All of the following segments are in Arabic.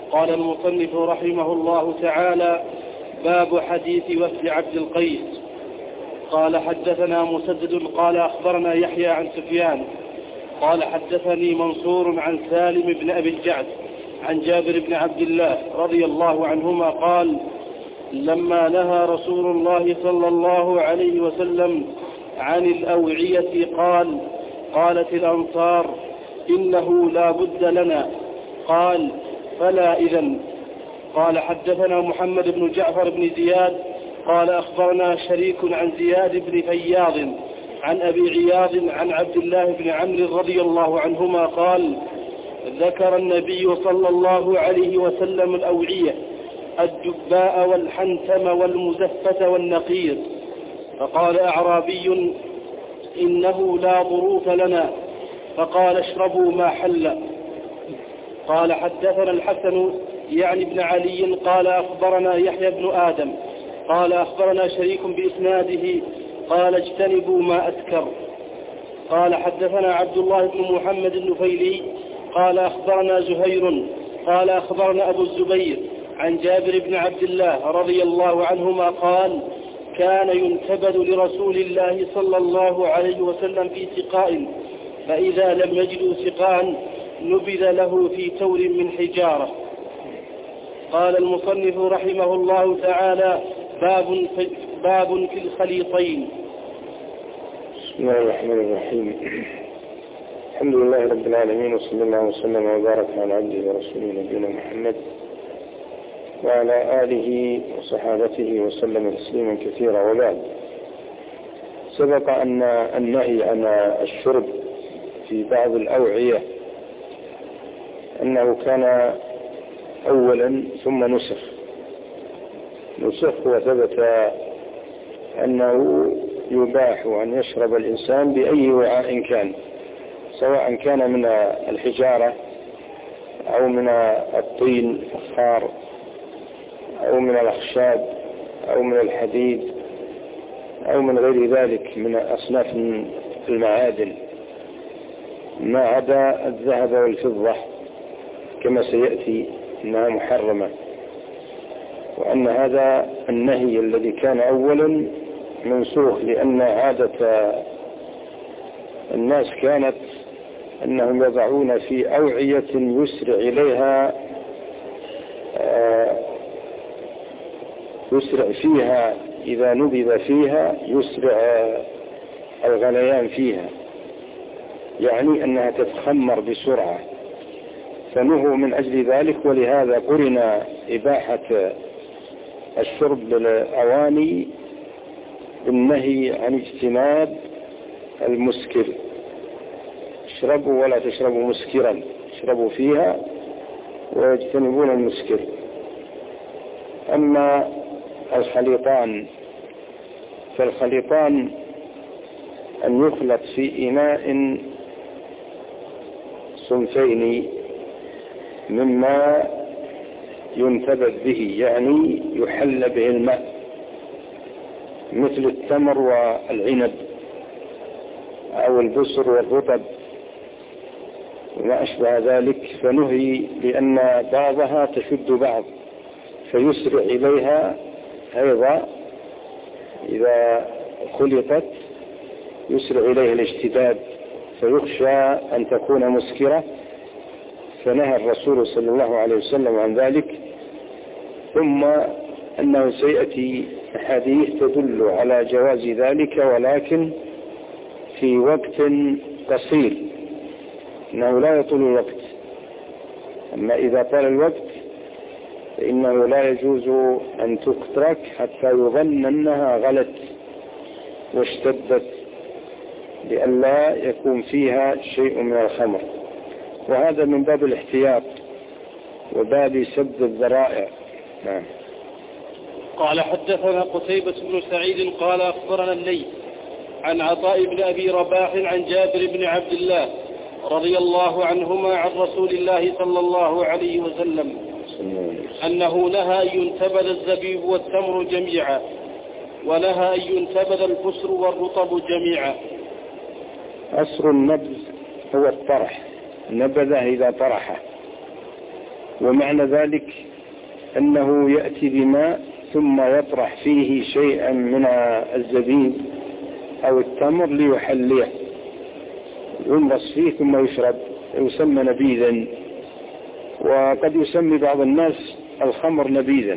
قال المصنف رحمه الله تعالى: باب حديث وفد عبد القيس. قال حدثنا مسدد قال أخبرنا يحيى عن سفيان قال حدثني منصور عن سالم بن أبي الجعد عن جابر بن عبد الله رضي الله عنهما قال: لما نهى رسول الله صلى الله عليه وسلم عن الأوعية قالت الأنصار: إنه لا بد لنا. قال: فلا إذن. قال حدثنا محمد بن جعفر بن زياد قال أخبرنا شريك عن زياد بن فياض عن أبي عياض عن عبد الله بن عمرو رضي الله عنهما قال: ذكر النبي صلى الله عليه وسلم الأوعية، الجباء والحنتم والمزفة والنقير. فقال أعرابي: إنه لا ظروف لنا. فقال: اشربوا ما حل. قال حدثنا الحسن يعني بن علي قال أخبرنا يحيى بن آدم قال أخبرنا شريك بإسناده قال: اجتنبوا ما أسكر. قال حدثنا عبد الله بن محمد النفيلي قال أخبرنا زهير قال أخبرنا أبو الزبير عن جابر بن عبد الله رضي الله عنهما قال: كان ينتبذ لرسول الله صلى الله عليه وسلم في سقاء، فإذا لم يجدوا سقاء نبذ له في تور من حجارة. قال المصنف رحمه الله تعالى: باب في الخليطين. بسم الله الرحمن الرحيم. الحمد لله رب العالمين، وصلى الله وسلم وبارك على عبده ورسوله نبينا محمد وعلى آله وصحابته وسلم تسليما كثيرا. وبعد، سبق أن النهي عن الشرب في بعض الأوعية أنه كان أولا ثم نسخ وثبت أنه يباح أن يشرب الإنسان بأي وعاء كان، سواء كان من الحجارة أو من الطين الفخار أو من الأخشاب أو من الحديد أو من غير ذلك من أصناف المعادن، ما عدا الذهب والفضة كما سيأتي أنها محرمة. وأن هذا النهي الذي كان أولا منسوخ، لأن عادة الناس كانت أنهم يضعون في أوعية يسرع فيها إذا نبذ فيها يسرع الغليان فيها، يعني أنها تتخمر بسرعة، فنهوا من أجل ذلك. ولهذا قرن إباحة الشرب بالأواني بالنهي عن اجتناب المسكر. اشربوا ولا تشربوا مسكرا، اشربوا فيها ويجتنبون المسكر. أما الخليطان فالخليطان أن يخلط في إناء صنفين مما ينتبذ به، يعني يحل به الماء، مثل التمر والعنب أو البسر والرطب وما أشبه ذلك، فنهي لأن بعضها تشد بعض فيسرع إليها أيضا إذا خلطت، يسرع إليه الاشتداد فيخشى أن تكون مسكرة، فنهى الرسول صلى الله عليه وسلم عن ذلك. ثم أنه سيأتي أحاديث تدل على جواز ذلك، ولكن في وقت قصير، إنه لا يطول الوقت. أما إذا طال الوقت فإنه لا يجوز أن تترك حتى يظن أنها غلت واشتدت، لئلا يكون فيها شيء من الخمر. وهذا من باب الاحتياط وباب سد الذرائع. نعم. قال حدثنا قتيبة بن سعيد قال أخبرنا الليث عن عطاء بن أبي رباح عن جابر بن عبد الله رضي الله عنهما عن رسول الله صلى الله عليه وسلم أنه نهى أن ينتبذ الزبيب والتمر جميعا، ونهى أن ينتبذ البسر والرطب جميعا. أسر النبذ هو الطرح، نبذه إذا طرحه، ومعنى ذلك أنه يأتي بماء ثم يطرح فيه شيئا من الزبيب أو التمر ليحليه، يمرس فيه ثم يشرب، يسمى نبيذا. وقد يسمي بعض الناس الخمر نبيذا.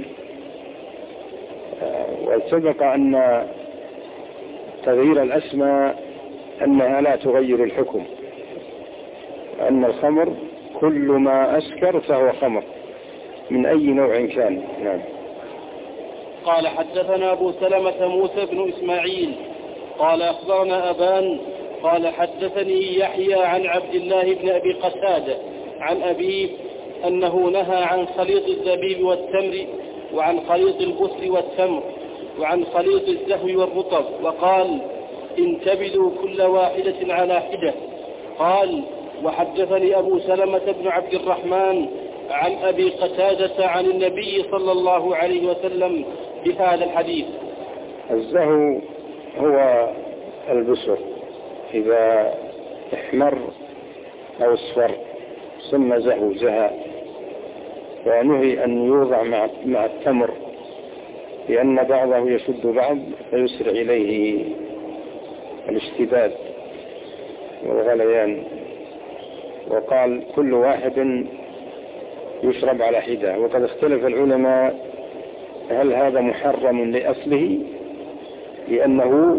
وسبق أن تغيير الأسماء أنها لا تغير الحكم، أن الخمر كل ما أسكر فهو خمر من أي نوع كان. نعم. قال حدثنا أبو سلمة موسى بن إسماعيل قال أخبرنا أبان قال حدثني يحيى عن عبد الله بن أبي قتادة عن أبيه أنه نهى عن خليط الزبيب والتمر وعن خليط البسل والتمر وعن خليط الزهو والرطب، وقال انتبذوا كل واحدة على حدة. قال وحدثني أبو سلمة بن عبد الرحمن عن أبي قتادة عن النبي صلى الله عليه وسلم بهذا الحديث. الزهو هو البسر إذا احمر أو اصفر سمى زهو زهاء، ونهي أن يوضع مع التمر لأن بعضه يشد بعض فيسرع إليه الاشتداد والغليان. وقال كل واحد يشرب على حدة. وقد اختلف العلماء هل هذا محرم لأصله لأنه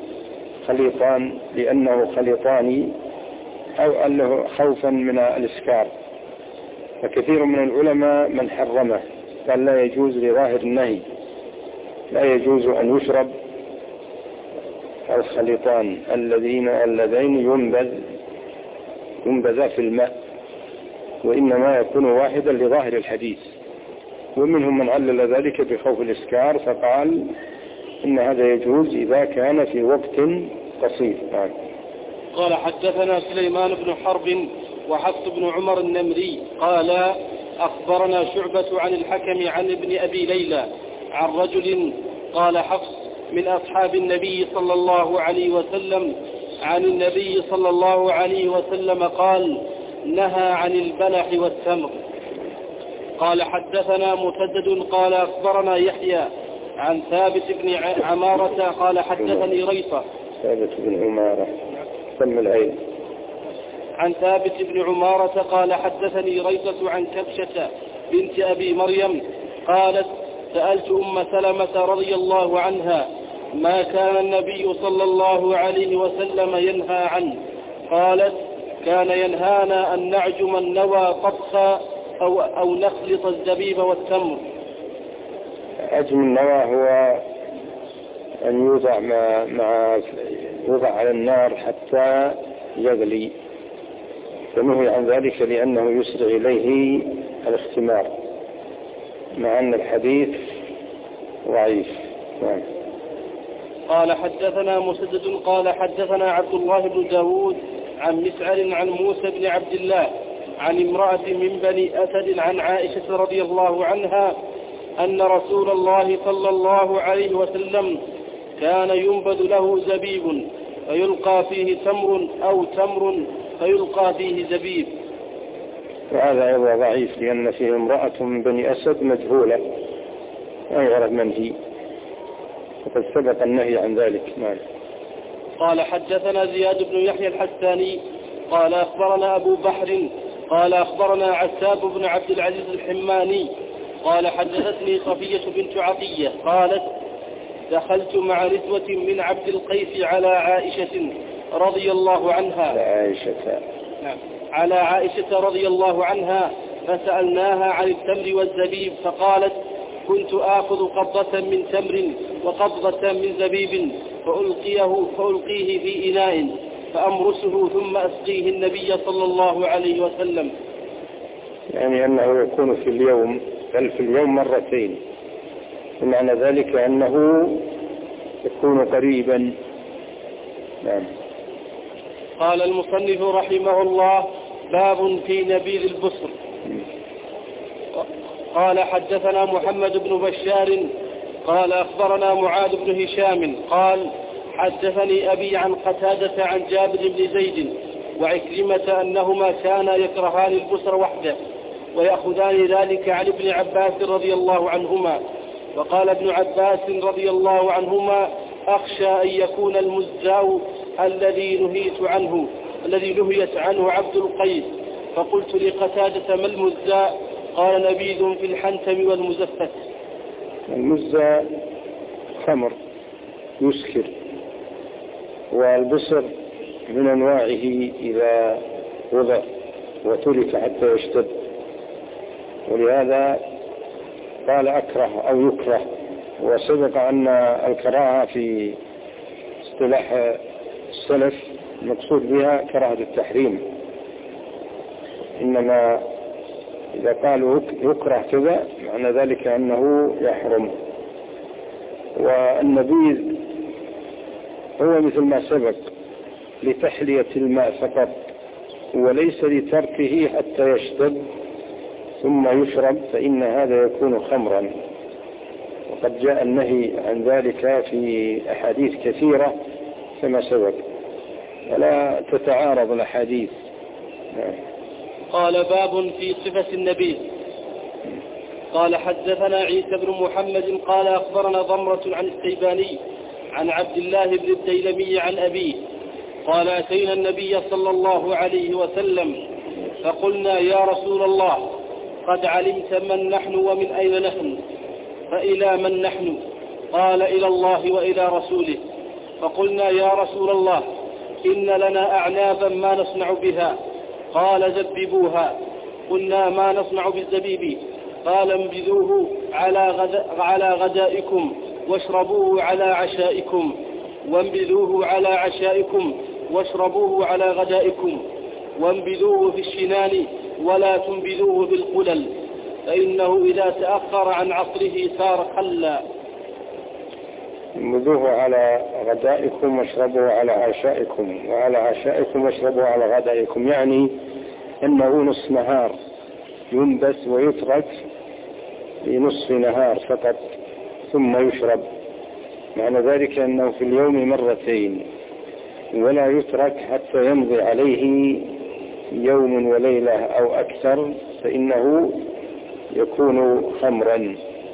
خليطان أو أنه خوفا من الإسكار. فكثير من العلماء من حرمه، قال لا يجوز لظاهر النهي، لا يجوز أن يشرب الخليطان اللذين ينبذ في الماء، وإنما يكون واحدا لظاهر الحديث. ومنهم من علل ذلك بخوف الإسكار فقال إن هذا يجوز إذا كان في وقت قصير. قال حدثنا سليمان بن حرب وحفص بن عمر النمري قال أخبرنا شعبة عن الحكم عن ابن أبي ليلى عن رجل قال حفص من أصحاب النبي صلى الله عليه وسلم عن النبي صلى الله عليه وسلم قال نهى عن البلح والتمر. قال حدثنا مسدد قال أخبرنا يحيى عن ثابت بن عمارة قال حدثني ريصة. ثابت بن عمارة سم العين. عن ثابت بن عمارة قال حدثني ريصة عن كبشة بنت أبي مريم قالت سألت أم سلمة رضي الله عنها ما كان النبي صلى الله عليه وسلم ينهى عنه؟ قالت كان ينهانا أن نعجم النوى طبخا أو نخلط الزبيب والتمر. عجم النوى هو أن يوضع على النار حتى يغلي، فنهي عن ذلك لأنه يسرع إليه الاختمار، مع أن الحديث ضعيف. قال حدثنا مسدد قال حدثنا عبد الله بن داود عن مسعر عن موسى بن عبد الله عن امرأة من بني أسد عن عائشة رضي الله عنها أن رسول الله صلى الله عليه وسلم كان ينبذ له زبيب فيلقى فيه تمر أو تمر فيلقى فيه زبيب. وهذا أيضا ضعيف لأن فيه امرأة من بني أسد مجهولة لا يعرف من هي، وقد سبق النهي عن ذلك. قال حدثنا زياد بن يحيى الحساني قال أخبرنا أبو بحر قال أخبرنا عتاب بن عبد العزيز الحماني قال حدثتني صفية بنت عطية قالت دخلت مع نسوة من عبد القيس على عائشة رضي الله عنها على عائشة رضي الله عنها فسألناها عن التمر والزبيب فقالت كنت آخذ قبضة من تمر وقبضة من زبيب فألقيه في إناء فأمرسه ثم أسقيه النبي صلى الله عليه وسلم. يعني أنه يكون في اليوم بل في اليوم مرتين، ومعنى ذلك أنه يكون قريبا. قال المصنف رحمه الله باب في نبيذ البصر. قال حدثنا محمد بن بشار قال أخبرنا معاذ بن هشام قال حدثني أبي عن قتادة عن جابر بن زيد وعكرمة أنهما كانا يكرهان البصر وحده ويأخذان ذلك عن ابن عباس رضي الله عنهما. وقال ابن عباس رضي الله عنهما: أخشى أن يكون المزاء الذي نهيت عنه عبد القيس. فقلت لقتادة: ما المزاء؟ قال: نبيذ في الحنتم والمزفت. المزاء خمر يسكر، والبصر من أنواعه إذا وضع وترك حتى يشتد، ولهذا قال أكره أو يكره. وسبق أن الكراهة في اصطلاح السلف المقصود بها كراهة التحريم، إنما إذا قالوا يكره كذا معنى ذلك أنه يحرم. والنبيذ هو مثل ما سبق لتحلية الماء فقط، وليس لتركه حتى يشتد ثم يشرب، فإن هذا يكون خمرا. وقد جاء النهي عن ذلك في أحاديث كثيرة كما سبق، ولا تتعارض الأحاديث. قال: باب في صفة النبي. قال: حدثنا عيسى بن محمد قال أخبرنا ضمرة عن السيباني عن عبد الله بن الديلمي عن أبيه قال: أتينا النبي صلى الله عليه وسلم فقلنا: يا رسول الله، قد علمت من نحن ومن أين نحن، فإلى من نحن؟ قال: إلى الله وإلى رسوله. فقلنا: يا رسول الله، إن لنا أعنابا ما نصنع بها. قال: زببوها. قلنا: ما نصنع بالزبيب؟ قال: انبذوه على غدائكم واشربوه على عشائكم، وانبذوه على عشائكم واشربوه على غدائكم، وانبذوه في الشنان ولا تنبذوه بالقلل، فإنه إذا تأخر عن عصره صار خلا. انبذوه على غدائكم واشربوه على عشائكم، وعلى عشائكم واشربوه على غدائكم، يعني أنه نصف نهار ينبس ويترك لنصف نهار فقط ثم يشرب. معنى ذلك أنه في اليوم مرتين، ولا يترك حتى يمضي عليه يوم وليلة أو أكثر، فإنه يكون خمرا.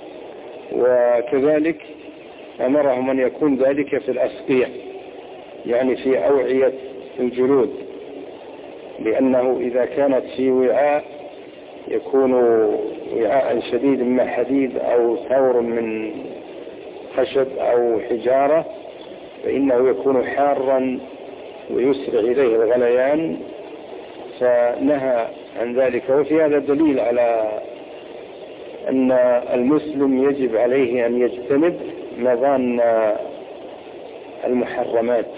وكذلك أمرهم أن يكون ذلك في الأسقية، يعني في أوعية الجلود، لأنه إذا كانت في وعاء يكون وعاء شديد من حديد أو ثور من خشب أو حجارة، فإنه يكون حارا ويسرع إليه الغليان، فنهى عن ذلك. وفي هذا دليل على أن المسلم يجب عليه أن يجتنب مظان المحرمات،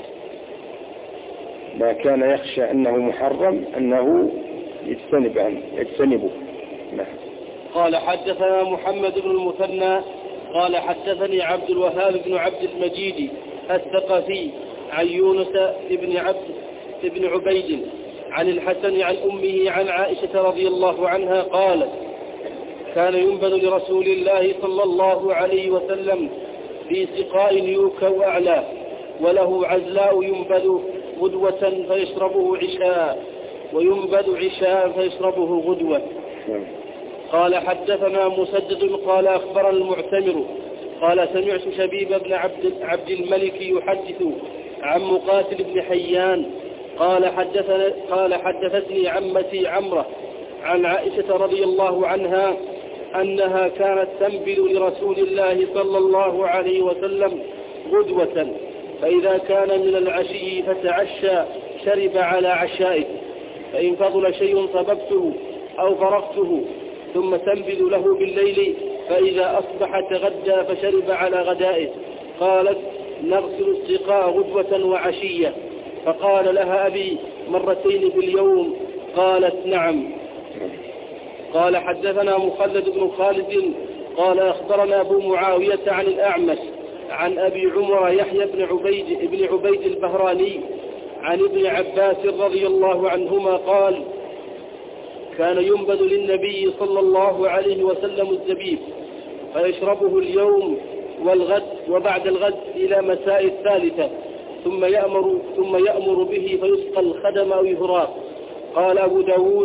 ما كان يخشى أنه محرم أنه يجتنبه. قال: حدثنا محمد بن المثنى قال: حدثني عبد الوهاب بن عبد المجيد الثقفي عن يونس بن عبيد عن الحسن عن أمه عن عائشة رضي الله عنها قالت: كان ينبذ لرسول الله صلى الله عليه وسلم في سقاء يوكى أعلى، وله عزلاء ينبذ غدوة فيشربه عشاء، وينبذ عشاء فيشربه غدوة. قال: حدثنا مسدد قال أخبرنا المعتمر قال: سمعت شبيب بن عبد الملك يحدث عن مقاتل بن حيان قال: حدثتني عمتي عمرة عن عائشة رضي الله عنها أنها كانت تنبذ لرسول الله صلى الله عليه وسلم غدوة، فإذا كان من العشي فتعشى شرب على عشائه، فإن فضل شيء صببته أو فرقته، ثم تنبذ له بالليل، فإذا أصبح تغدى فشرب على غدائه. قالت: نغسل السقاء غدوة وعشية. فقال لها أبي: مرتين في اليوم؟ قالت: نعم. قال: حدثنا مخلد بن خالد قال أخبرنا أبو معاوية عن الأعمش عن أبي عمر يحيى بن عبيد البهراني عن ابن عباس رضي الله عنهما قال: كان ينبذ للنبي صلى الله عليه وسلم الزبيب فيشربه اليوم والغد وبعد الغد إلى مساء الثالثة، ثم يأمر به فيسقى الخدم أو يهراق. قال أبو داود: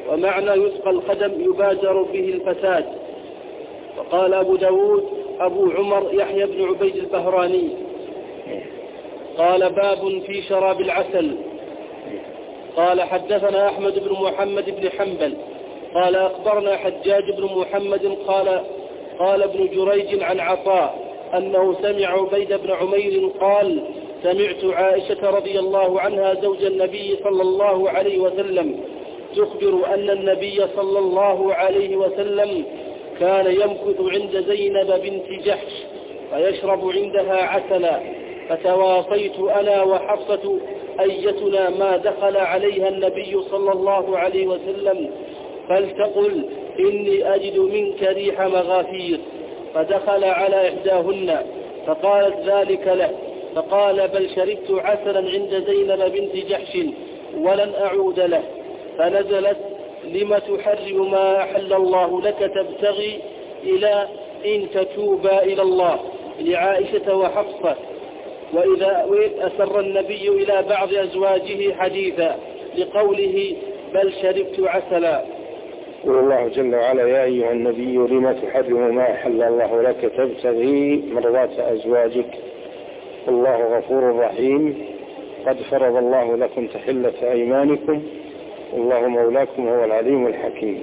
ومعنى يسقى القدم يبادر به الفساد. وقال أبو داود أبو عمر يحيى بن عبيد البهراني قال باب في شراب العسل. قال حدثنا أحمد بن محمد بن حنبل قال أخبرنا حجاج بن محمد قال ابن جريج عن عطاء أنه سمع عبيد بن عمير قال سمعت عائشة رضي الله عنها زوج النبي صلى الله عليه وسلم تخبر أن النبي صلى الله عليه وسلم كان يمكث عند زينب بنت جحش فيشرب عندها عسلا، فتواصيت أنا وحفصة أيتنا ما دخل عليها النبي صلى الله عليه وسلم فلتقل إني أجد منك ريح مغافير، فدخل على إحداهن فقالت ذلك له، فقال بل شربت عسلا عند زينب بنت جحش ولن أعود له، فنزلت لم تحرم ما أحل الله لك تبتغي إلى إن تتوبا إلى الله لعائشة وحفصة. وإذ أسر النبي إلى بعض أزواجه حديثا لقوله بل شربت عسلا. يقول الله جل وعلا يا أيها النبي لم تحرم ما أحل الله لك تبتغي مرضات أزواجك والله غفور رحيم قد فرض الله لكم تحلة أيمانكم والله مولاكم هو العليم الحكيم.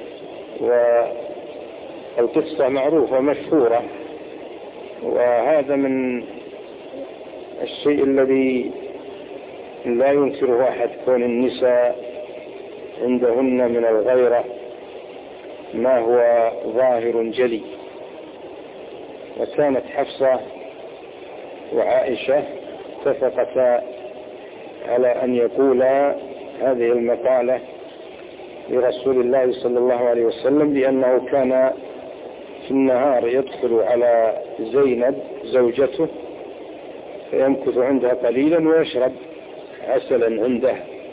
والقصة معروفة مشهورة، وهذا من الشيء الذي لا ينكره أحد، كون النساء عندهن من الغيرة ما هو ظاهر جلي. وكانت حفصة وعائشة اتفقتا على أن يقولا هذه المقالة لرسول الله صلى الله عليه وسلم، لأنه كان في النهار يدخل على زينب زوجته فيمكث عندها قليلا ويشرب عسلا عنده،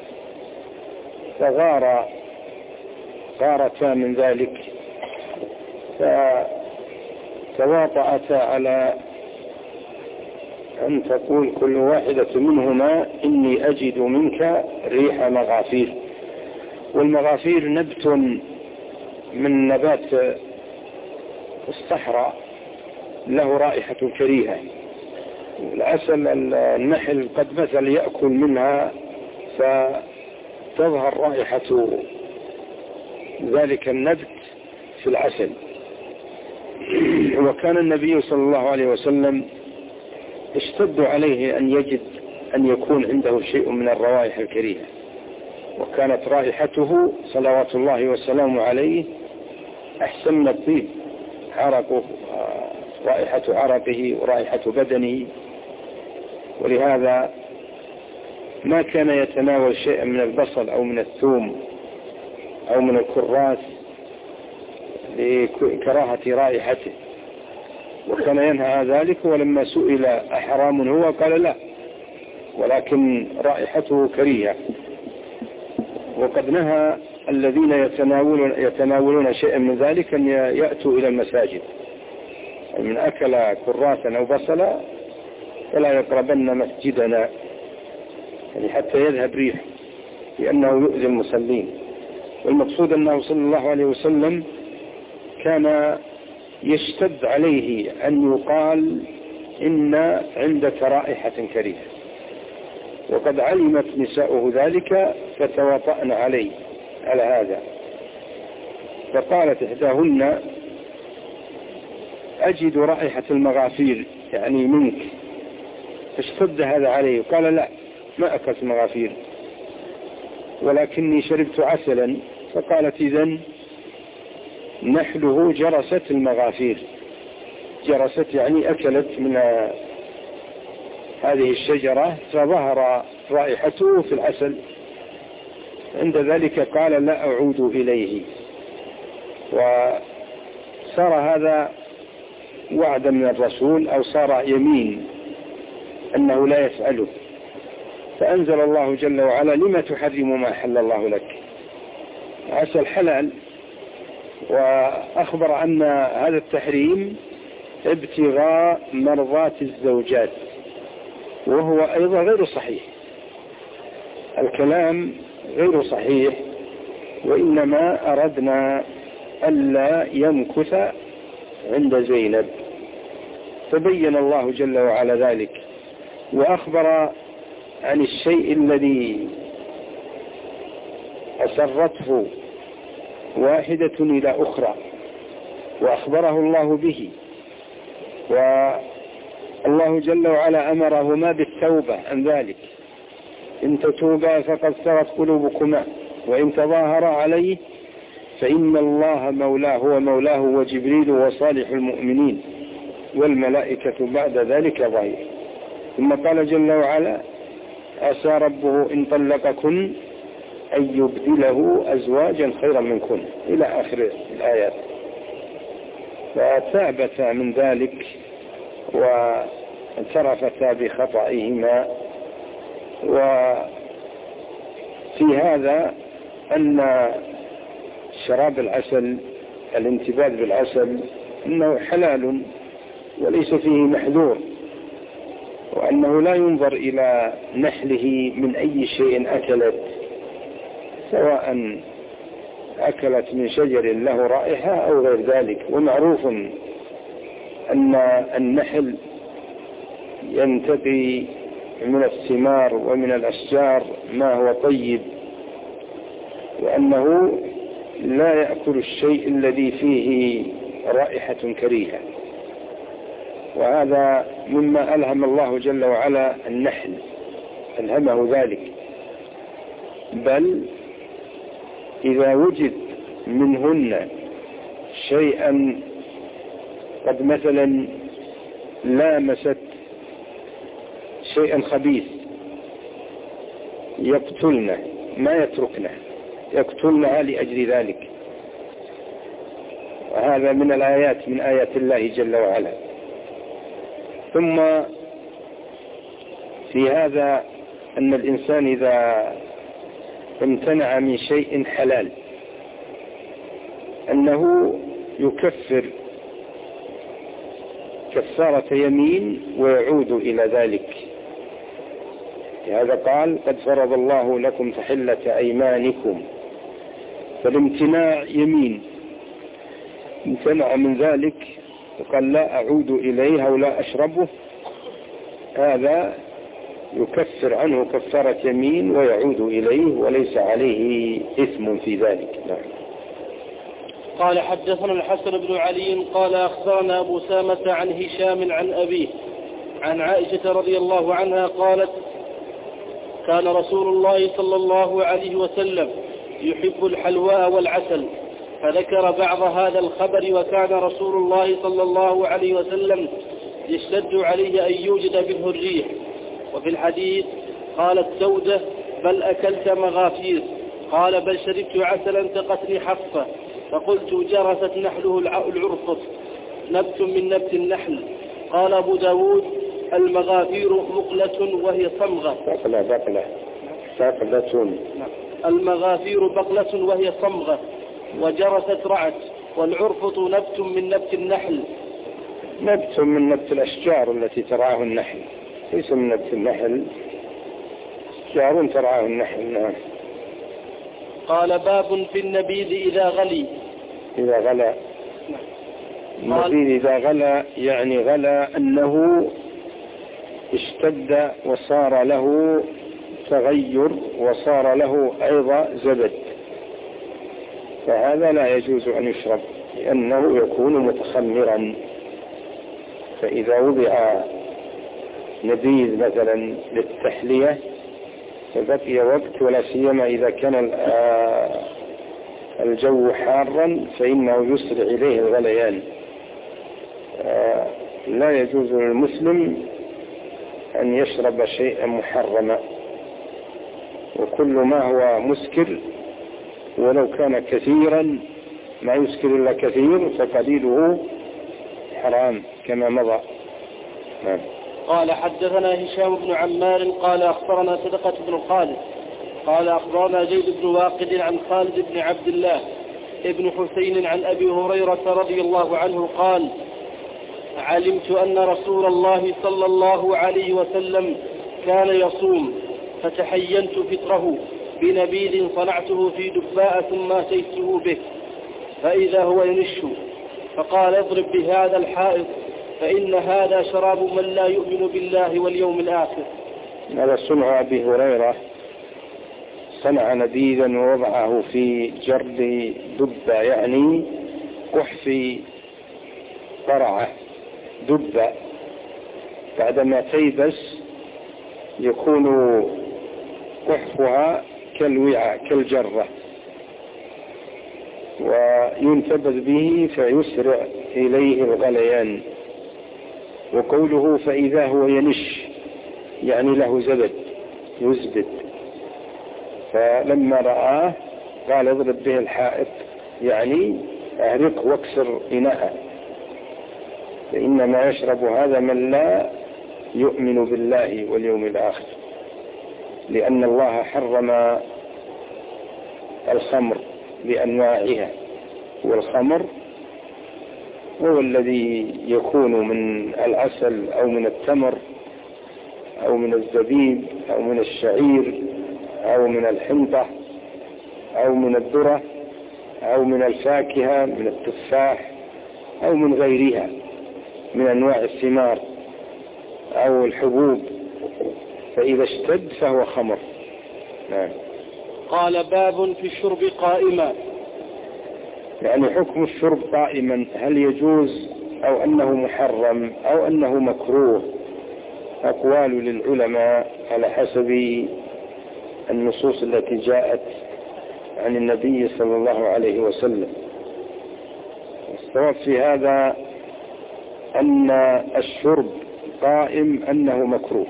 فغارتا من ذلك فتواطأتا على أن تقول كل واحدة منهما إني أجد منك ريح مغافير. والمغافير نبت من نبات الصحراء له رائحة كريهة. العسل النحل قد مثل يأكل منها فتظهر رائحة ذلك النبت في العسل. وكان النبي صلى الله عليه وسلم اشتد عليه أن يجد أن يكون عنده شيء من الروائح الكريهة، وكانت رائحته صلوات الله وسلامه عليه أحسن من الطيب، رائحة عرقه ورائحة بدنه. ولهذا ما كان يتناول شيئا من البصل أو من الثوم أو من الكراث لكراهة رائحته، وكان ينهى ذلك. ولما سئل أحرام هو قال لا، ولكن رائحته كريهة. وقد نهى الذين يتناولون شيئا من ذلك أن يأتوا إلى المساجد، من أكل كراثا أو بصلا فلا يقربن مسجدنا، يعني حتى يذهب ريح، لأنه يؤذي المصلين. والمقصود أنه صلى الله عليه وسلم كان يشتد عليه أن يقال إن عندك رائحة كريهة، وقد علمت نساؤه ذلك فتواطأن عليه على هذا. فقالت إحداهن أجد رائحة المغافير يعني منك، فاشتد هذا عليه قال لا ما أكلت مغافير ولكني شربت عسلا. فقالت إذن نحله جرست المغافير، جرست يعني أكلت من هذه الشجرة فظهر رائحته في العسل. عند ذلك قال لا أعود إليه. وصار هذا وعدا من الرسول أو صار يمين أنه لا يفعله. فأنزل الله جل وعلا لما تحرم ما حل الله لك. عسل حلال، وأخبر أن هذا التحريم ابتغاء مرضات الزوجات، وهو أيضا غير صحيح. الكلام غير صحيح، وإنما أردنا ألا يمكث عند زينب. فبين الله جل وعلا ذلك وأخبر عن الشيء الذي أسرته واحدة إلى أخرى وأخبره الله به. والله جل وعلا أمرهما بالتوبة عن ذلك، إن تتوبا فقد سرت قلوبكما وإن تظاهر عليه فإن الله مولاه ومولاه وجبريل وصالح المؤمنين والملائكة بعد ذلك ظهير. ثم قال جل وعلا عسى ربه إن طلقكن أن يبدله أزواجا خيرا منكن إلى آخر الآيات. فثابت من ذلك واعترفتا بخطئهما. وفي هذا أن شراب العسل، الانتباذ بالعسل، أنه حلال وليس فيه محذور، وأنه لا ينظر إلى نحله من أي شيء أكلت، سواء أكلت من شجر له رائحة أو غير ذلك. ومعروف أن النحل ينتقي من الثمار ومن الأشجار ما هو طيب، وأنه لا يأكل الشيء الذي فيه رائحة كريهة. وهذا مما ألهم الله جل وعلا النحل، ألهمه ذلك. بل إذا وجد منهن شيئا قد مثلا لامست شيئا خبيث يقتلن، ما يتركنه، يقتلنها لأجل ذلك. وهذا من الآيات، من آيات الله جل وعلا. ثم في هذا أن الإنسان إذا امتنع من شيء حلال أنه يكفر كفارة يمين ويعود إلى ذلك. لهذا قال قد فرض الله لكم تحلة أيمانكم. فالامتناع يمين، امتنع من ذلك وقال لا أعود إليه أو لا أشربه، هذا يكفر عنه كفارة يمين ويعود إليه وليس عليه إثم في ذلك. قال حدثنا الحسن بن علي قال أخبرنا أبو سامة عن هشام عن أبيه عن عائشة رضي الله عنها قالت كان رسول الله صلى الله عليه وسلم يحب الحلواء والعسل، فذكر بعض هذا الخبر، وكان رسول الله صلى الله عليه وسلم يشتد عليه أن يوجد منه الريح. وفي الحديث قالت سودة بل أكلت مغافير، قال بل شربت عسلا تقتني حفة، فقلت جرست نحله العرفط نبت من نبت النحل. قال أبو داود المغافير مقلة وهي صمغة. المغافير بقلة وهي صمغة، وجرست رعت، والعرفط نبت من نبت النحل. نبت من نبت الأشجار التي ترعاه النحل، ليس من نبت النحل، أشجار ترعاه النحل. قال باب في النبيذ إذا غلي. إذا غلى، النبيذ إذا غلى يعني غلى أنه اشتد وصار له تغير وصار له أيضا زبد، فهذا لا يجوز أن يشرب لأنه يكون متخمرا. فإذا وضع نبيذ مثلا للتحلية فبقي وقت، ولا سيما إذا كان الجو حارا فإنه يسرع إليه الغليان. لا يجوز للمسلم أن يشرب شيئا محرما، وكل ما هو مسكر ولو كان كثيرا، ما يسكر إلا كثير فقليله حرام كما مضى. نعم. قال حدثنا هشام بن عمار قال أخبرنا صدقة بن خالد قال أخبرنا زيد بن واقد عن خالد بن عبد الله ابن حسين عن أبي هريرة رضي الله عنه قال علمت أن رسول الله صلى الله عليه وسلم كان يصوم فتحينت فطره، بنبيذ صنعته في دباء ثم أتيته به فإذا هو ينش، فقال اضرب بهذا الحائط فإن هذا شراب من لا يؤمن بالله واليوم الآخر. هذا صنع أبي هريرة، صنع نبيذا ووضعه في جرد دبة، يعني قحف قرعة دبة، بعدما تيبس يكون قحفها كالوعاء كالجرة، وينتبذ به فيسرع إليه الغليان. وقوله فإذا هو ينش يعني له زبد يزبد، فلما رآه قال اضرب به الحائط، يعني اهرق واكسر إناء، فإنما يشرب هذا من لا يؤمن بالله واليوم الآخر، لأن الله حرم الخمر بأنواعها، والخمر هو الذي يكون من العسل أو من التمر أو من الزبيب أو من الشعير أو من الحنطة أو من الذرة أو من الفاكهة من التفاح أو من غيرها من أنواع الثمار أو الحبوب، فإذا اشتد فهو خمر. نعم. قال باب في الشرب قائما، يعني حكم الشرب قائما، هل يجوز أو أنه محرم أو أنه مكروه؟ أقوال للعلماء على حسب النصوص التي جاءت عن النبي صلى الله عليه وسلم. الصواب في هذا أن الشرب قائم أنه مكروه،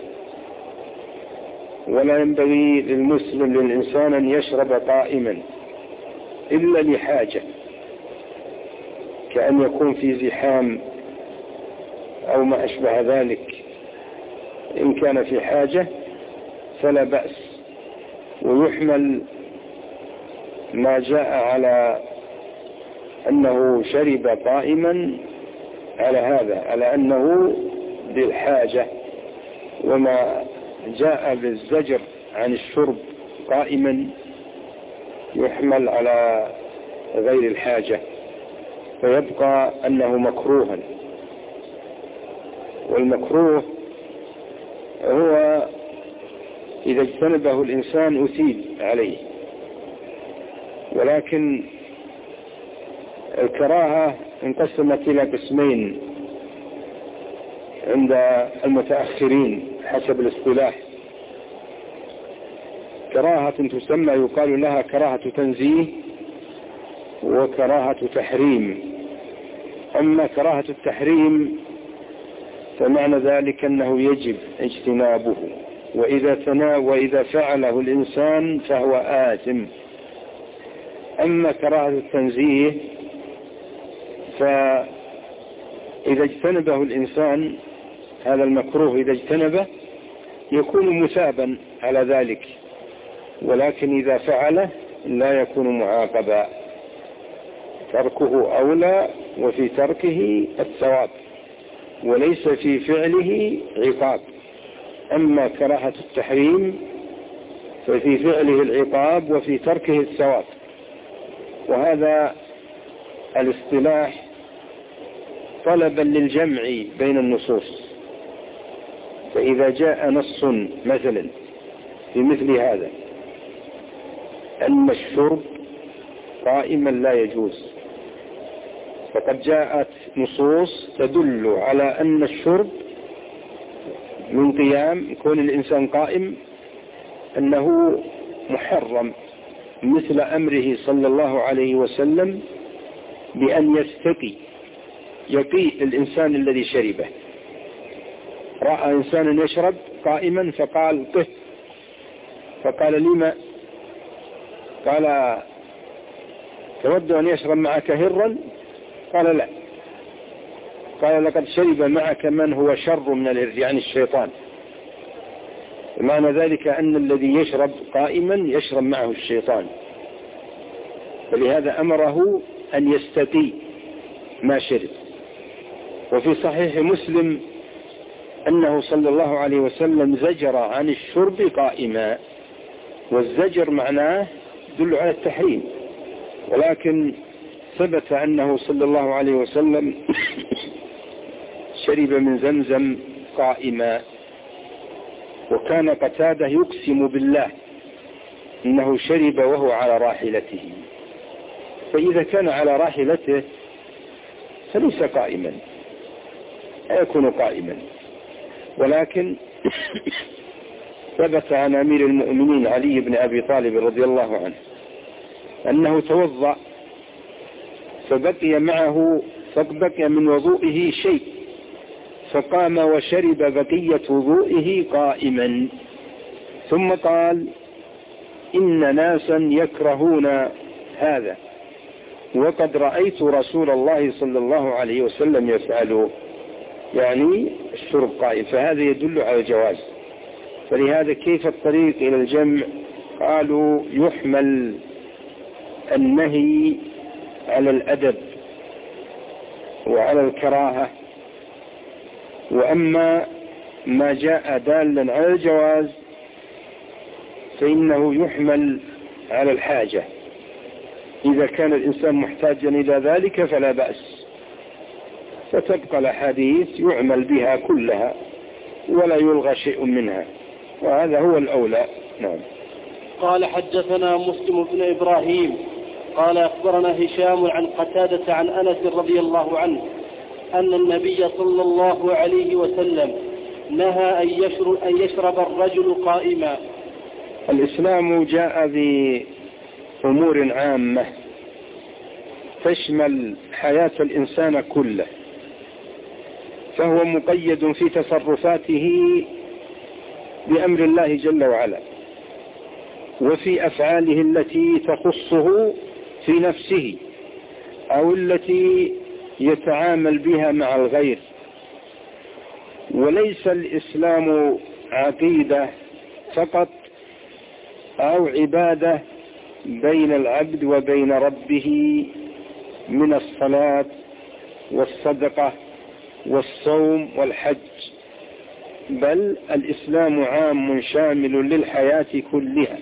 ولا ينبغي للمسلم للإنسان أن يشرب قائما إلا لحاجة، كأن يكون في زحام أو ما أشبه ذلك. إن كان في حاجة فلا بأس، ويحمل ما جاء على أنه شرب قائما على هذا، على أنه بالحاجة، وما جاء بالزجر عن الشرب قائما يحمل على غير الحاجة، فيبقى أنه مكروها. والمكروه هو إذا اجتنبه الإنسان أثيب عليه، ولكن الكراهة انقسمت إلى قسمين عند المتأخرين حسب الاصطلاح. كراهة تسمى يقال لها كراهة تنزيه وكراهة تحريم. أما كراهة التحريم فمعنى ذلك أنه يجب اجتنابه، وإذا فعله الإنسان فهو آثم. أما كراهة التنزيه فإذا اجتنبه الإنسان هذا المكروه، إذا اجتنبه يكون مثابا على ذلك، ولكن إذا فعله لا يكون معاقبا، تركه أولى، وفي تركه الثواب وليس في فعله عقاب. أما كراهة التحريم ففي فعله العقاب وفي تركه الثواب. وهذا الاصطلاح طلبا للجمع بين النصوص، فإذا جاء نص مثلا في مثل هذا أن الشرب قائما لا يجوز، فقد جاءت نصوص تدل على أن الشرب من قيام كون الإنسان قائم أنه محرم، مثل أمره صلى الله عليه وسلم بأن يقي الإنسان الذي شربه. رأى إنسان يشرب قائما فقال قه، فقال لما؟ قال تود أن يشرب معك هرا؟ قال لا. قال لقد شرب معك من هو شر من الهر، يعني الشيطان. معنى ذلك أن الذي يشرب قائما يشرب معه الشيطان، فلهذا أمره أن يستقي ما شرب. وفي صحيح مسلم أنه صلى الله عليه وسلم زجر عن الشرب قائما، والزجر معناه يدل على التحريم، ولكن ثبت أنه صلى الله عليه وسلم شرب من زمزم قائما، وكان قتادة يقسم بالله إنه شرب وهو على راحلته، فإذا كان على راحلته فليس قائما، لا يكون قائما. ولكن ثبت عن أمير المؤمنين علي بن أبي طالب رضي الله عنه أنه توضأ فبقي من وضوئه شيء، فقام وشرب بقية وضوئه قائما، ثم قال: إن ناسا يكرهون هذا وقد رأيت رسول الله صلى الله عليه وسلم يفعله، يعني الشرب قائم، فهذا يدل على الجواز. فلهذا كيف الطريق إلى الجمع؟ قالوا يحمل النهي على الأدب وعلى الكراهة، وأما ما جاء دالا على الجواز فإنه يحمل على الحاجة، إذا كان الإنسان محتاجا إلى ذلك فلا بأس، فتبقى الأحاديث يعمل بها كلها ولا يلغى شيء منها، وهذا هو الأولى. نعم. قال حدثنا مسلم بن إبراهيم قال أخبرنا هشام عن قتادة عن أنس رضي الله عنه أن النبي صلى الله عليه وسلم نهى أن يشرب الرجل قائما. الإسلام جاء بأمور عامة تشمل حياة الإنسان كله، فهو مقيد في تصرفاته بأمر الله جل وعلا، وفي أفعاله التي تخصه في نفسه أو التي يتعامل بها مع الغير. وليس الإسلام عقيدة فقط أو عبادة بين العبد وبين ربه من الصلاة والصدقة والصوم والحج، بل الإسلام عام شامل للحياة كلها.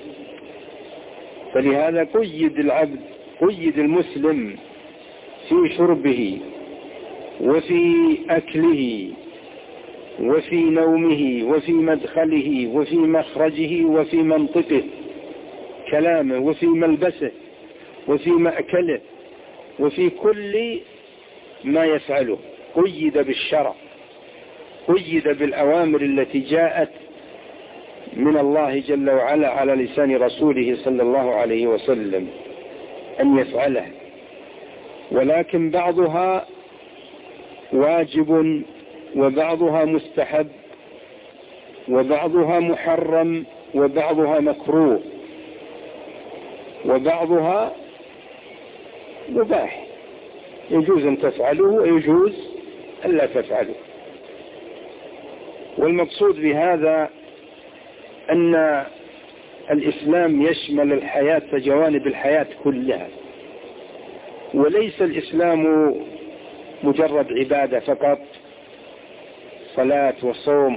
فلهذا قيد المسلم في شربه وفي أكله وفي نومه وفي مدخله وفي مخرجه وفي منطقه كلامه وفي ملبسه وفي مأكله وفي كل ما يفعله، قيد بالشرع، قيد بالأوامر التي جاءت من الله جل وعلا على لسان رسوله صلى الله عليه وسلم أن يفعله، ولكن بعضها واجب وبعضها مستحب وبعضها محرم وبعضها مكروه وبعضها مباح، يجوز أن تفعله ويجوز أن لا تفعله. والمقصود بهذا أن الإسلام يشمل الحياة، جوانب الحياة كلها، وليس الإسلام مجرد عبادة فقط، صلاة وصوم.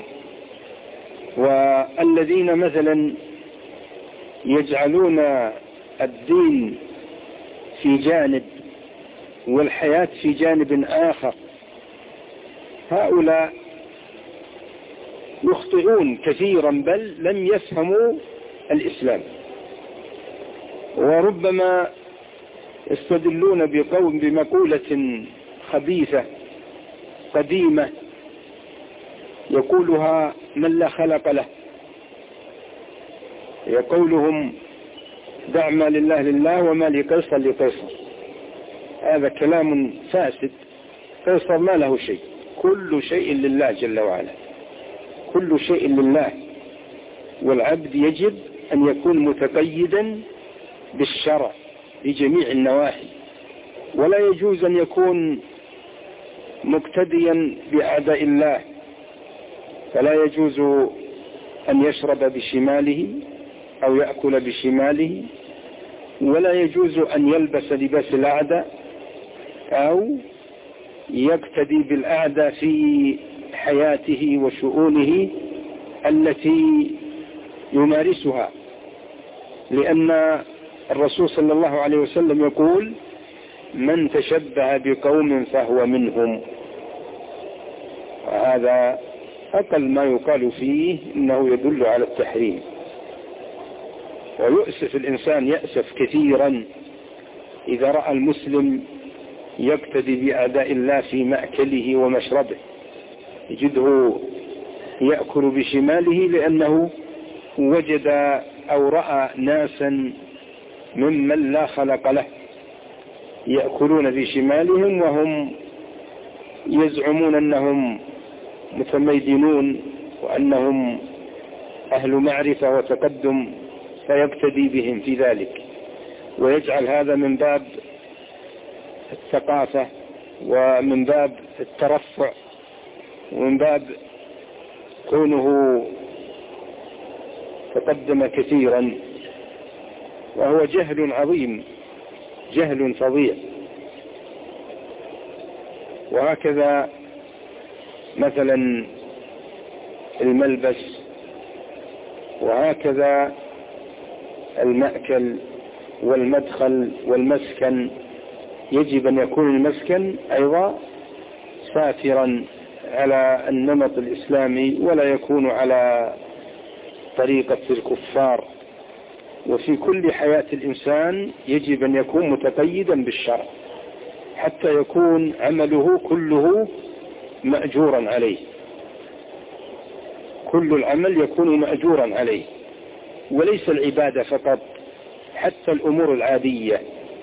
والذين مثلا يجعلون الدين في جانب والحياة في جانب آخر، هؤلاء يخطئون كثيرا، بل لم يفهموا الإسلام، وربما يستدلون بمقولة خبيثة قديمة يقولها من لا خلق له، يقولهم دع ما لله لله وما لقيصر لقيصر. هذا كلام فاسد، قيصر ما له شيء، كل شيء لله جل وعلا، كل شيء لله، والعبد يجب أن يكون متقيدا بالشرع في جميع النواحي، ولا يجوز أن يكون مقتديا بأعداء الله، فلا يجوز أن يشرب بشماله أو يأكل بشماله، ولا يجوز أن يلبس لباس الأعداء أو يقتدي بالأعداء في حياته وشؤونه التي يمارسها، لأن الرسول صلى الله عليه وسلم يقول: من تشبه بقوم فهو منهم. وهذا أقل ما يقال فيه إنه يدل على التحريم. ويؤسف الإنسان يأسف كثيرا إذا رأى المسلم يقتدي بأعداء الله في مأكله ومشربه، يجده يأكل بشماله لأنه وجد أو رأى ناسا ممن لا خلق له يأكلون بشمالهم وهم يزعمون أنهم متميزون وأنهم أهل معرفة وتقدم، فيقتدي بهم في ذلك، ويجعل هذا من باب الثقافة ومن باب الترفع ومن باب كونه تقدم كثيرا، وهو جهل عظيم، جهل فظيع. وهكذا مثلا الملبس، وهكذا المأكل والمدخل والمسكن. يجب أن يكون المسكن أيضا سافرا على النمط الإسلامي ولا يكون على طريقة الكفار. وفي كل حياة الإنسان يجب أن يكون متقيدا بالشرع حتى يكون عمله كله مأجورا عليه، كل العمل يكون مأجورا عليه، وليس العبادة فقط، حتى الأمور العادية،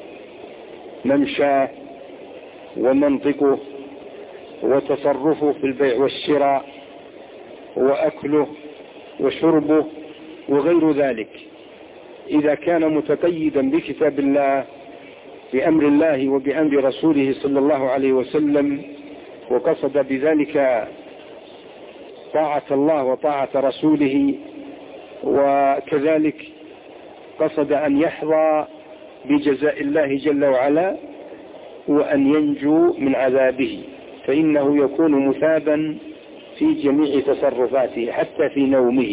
ممشاه ومنطقه وتصرفه في البيع والشراء وأكله وشربه وغير ذلك، إذا كان متقيدا بكتاب الله بأمر الله وبأمر رسوله صلى الله عليه وسلم، وقصد بذلك طاعة الله وطاعة رسوله، وكذلك قصد أن يحظى بجزاء الله جل وعلا وأن ينجو من عذابه، فإنه يكون مثابا في جميع تصرفاته، حتى في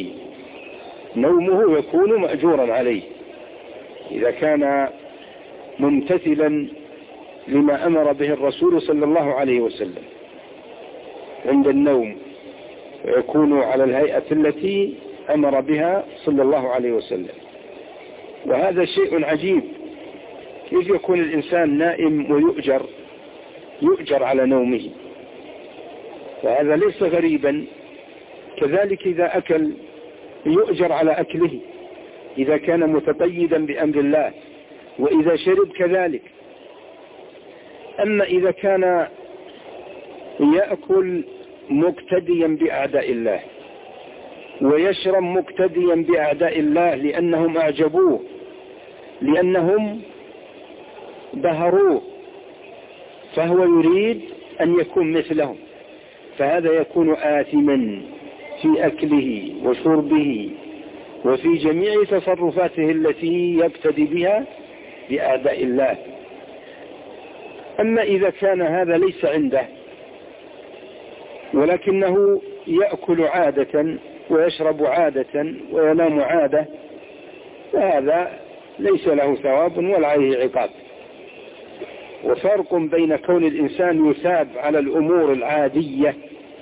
نومه يكون مأجورا عليه إذا كان ممتثلا لما أمر به الرسول صلى الله عليه وسلم عند النوم، ويكون على الهيئة التي أمر بها صلى الله عليه وسلم. وهذا شيء عجيب، كيف يكون الإنسان نائم ويؤجر على نومه؟ فهذا ليس غريبا. كذلك إذا أكل يؤجر على أكله إذا كان متقيدا بأمر الله، وإذا شرب كذلك. أما إذا كان يأكل مقتديا بأعداء الله ويشرب مقتديا بأعداء الله لأنهم أعجبوه، لأنهم بهروه، فهو يريد أن يكون مثلهم، فهذا يكون آثما في أكله وشربه وفي جميع تصرفاته التي يقتدي بها بأعداء الله. أما إذا كان هذا ليس عنده ولكنه يأكل عادة ويشرب عادة وينام عادة، فهذا ليس له ثواب ولا عليه عقاب. وفرق بين كون الإنسان يثاب على الأمور العادية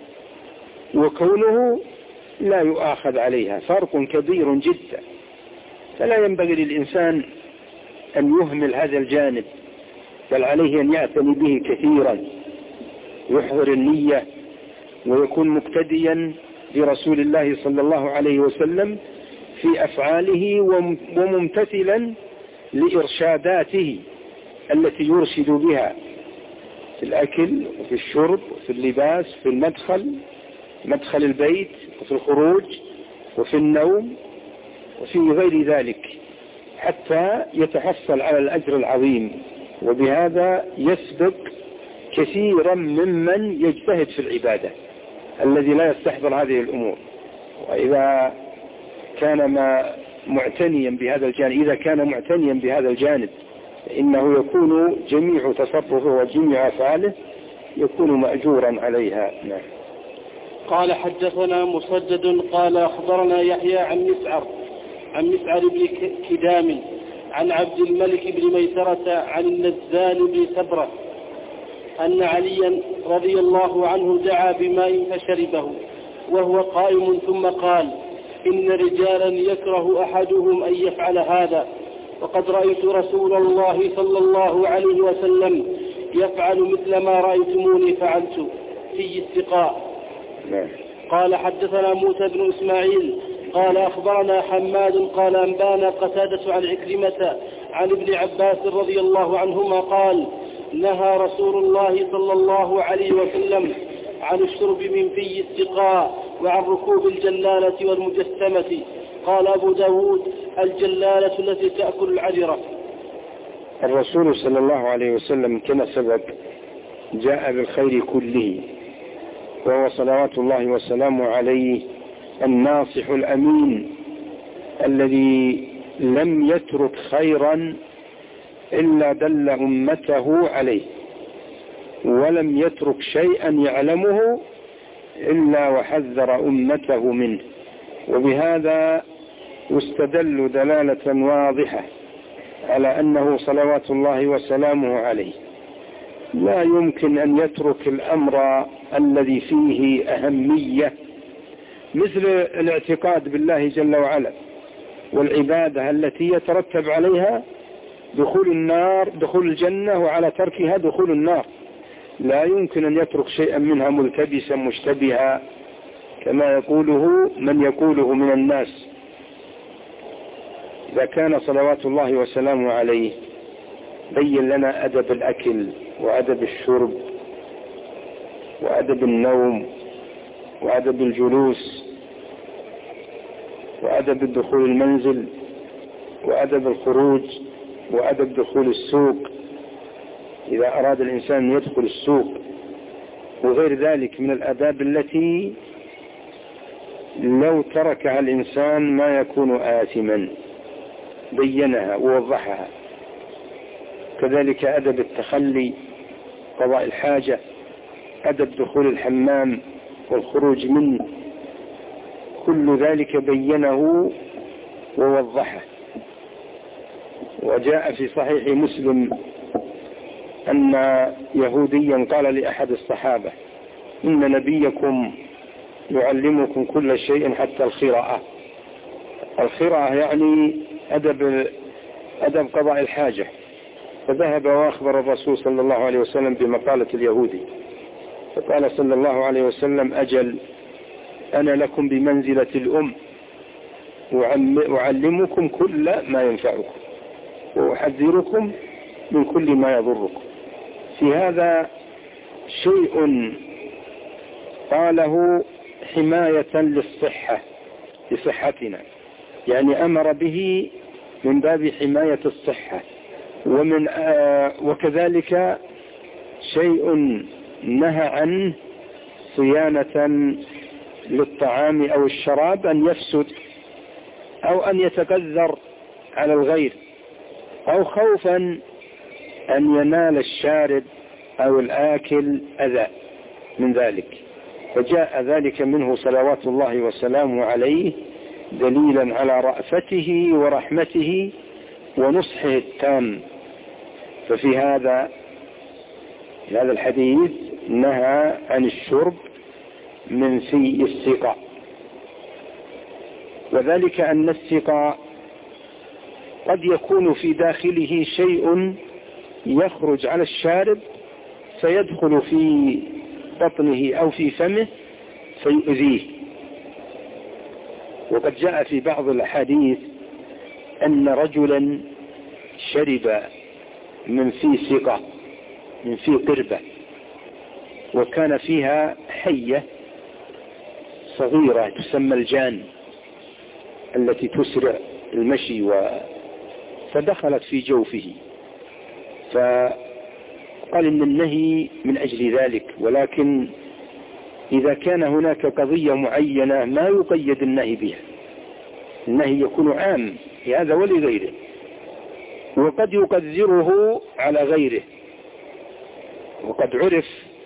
وكونه لا يؤاخذ عليها، فرق كبير جدا. فلا ينبغي للإنسان أن يهمل هذا الجانب، بل عليه أن يعتني به كثيرا، يحضر النية ويكون مقتديا برسول الله صلى الله عليه وسلم في أفعاله وممتثلا لإرشاداته التي يرشد بها في الأكل وفي الشرب وفي اللباس، في مدخل البيت وفي الخروج وفي النوم وفي غير ذلك، حتى يتحصل على الأجر العظيم. وبهذا يسبق كثيرا ممن يجتهد في العبادة الذي لا يستحضر هذه الأمور. وإذا كان معتنيا بهذا الجانب إنه يكون جميع تصرفه وجميع أفعاله يكون مأجورا عليها. نعم. قال حدثنا مسدد قال أخبرنا يحيى عن مسعر عن مسعر بن كدام عن عبد الملك بن ميسرة عن النزال بن سبرة أن عليا رضي الله عنه دعا بماء فشربه وهو قائم ثم قال: إن رجالا يكره أحدهم أن يفعل هذا، وقد رأيت رسول الله صلى الله عليه وسلم يفعل مثل ما رأيتموني فعلت في السقاء. قال: حدثنا موسى بن إسماعيل قال أخبرنا حماد قال أنبانا قتادة عن عكرمة عن ابن عباس رضي الله عنهما قال: نهى رسول الله صلى الله عليه وسلم عن الشرب من في السقاء وعن ركوب الجلالة والمجسمة. قال أبو داود: الجلالة التي تأكل العجرة. الرسول صلى الله عليه وسلم كما سبق جاء بالخير كله، وهو صلوات الله وسلامه عليه الناصح الأمين الذي لم يترك خيرا إلا دل أمته عليه، ولم يترك شيئا يعلمه إلا وحذر أمته منه، وبهذا يستدل دلالة واضحة على أنه صلوات الله وسلامه عليه لا يمكن أن يترك الأمر الذي فيه أهمية مثل الاعتقاد بالله جل وعلا والعبادة التي يترتب عليها دخول الجنة، وعلى تركها دخول النار. لا يمكن أن يترك شيئا منها ملتبسا مشتبها كما يقوله من يقوله من الناس. إذا كان صلوات الله وسلامه عليه بين لنا أدب الأكل وأدب الشرب وأدب النوم وأدب الجلوس وأدب الدخول المنزل وأدب الخروج وأدب دخول السوق إذا أراد الإنسان أن يدخل السوق، وغير ذلك من الآداب التي لو تركها الإنسان ما يكون آثما، بينها ووضحها. كذلك أدب التخلي، قضاء الحاجة، أدب دخول الحمام والخروج منه، كل ذلك بينه ووضحه. وجاء في صحيح مسلم أن يهوديا قال لأحد الصحابة: إن نبيكم يعلمكم كل شيء حتى الخراءة. الخراءة يعني أدب قضاء الحاجة. فذهب وأخبر الرسول صلى الله عليه وسلم بمقالة اليهودي، فقال صلى الله عليه وسلم: أجل، أنا لكم بمنزلة الأم، أعلمكم كل ما ينفعكم وأحذركم من كل ما يضركم. في هذا شيء قاله حماية لصحتنا، يعني أمر به من باب حماية الصحة، وكذلك شيء نهى عنه صيانة للطعام أو الشراب أن يفسد أو أن يتكذر على الغير، أو خوفا أن ينال الشارب أو الآكل أذى من ذلك. فجاء ذلك منه صلوات الله وسلامه عليه دليلا على رأفته ورحمته ونصحه التام. ففي هذا الحديث نهى عن الشرب من في السقاء، وذلك أن السقاء قد يكون في داخله شيء يخرج على الشارب فيدخل في بطنه أو في فمه فيؤذيه. وقد جاء في بعض الأحاديث أن رجلا شرب من في سقاء، من في قربة، وكان فيها حية صغيرة تسمى الجان التي تسرع المشي، فدخلت في جوفه، فقال إن النهي من أجل ذلك. ولكن إذا كان هناك قضية معينة ما يقيد النهي بها، النهي يكون عام لهذا ولغيره، وقد يقدره على غيره. وقد عرف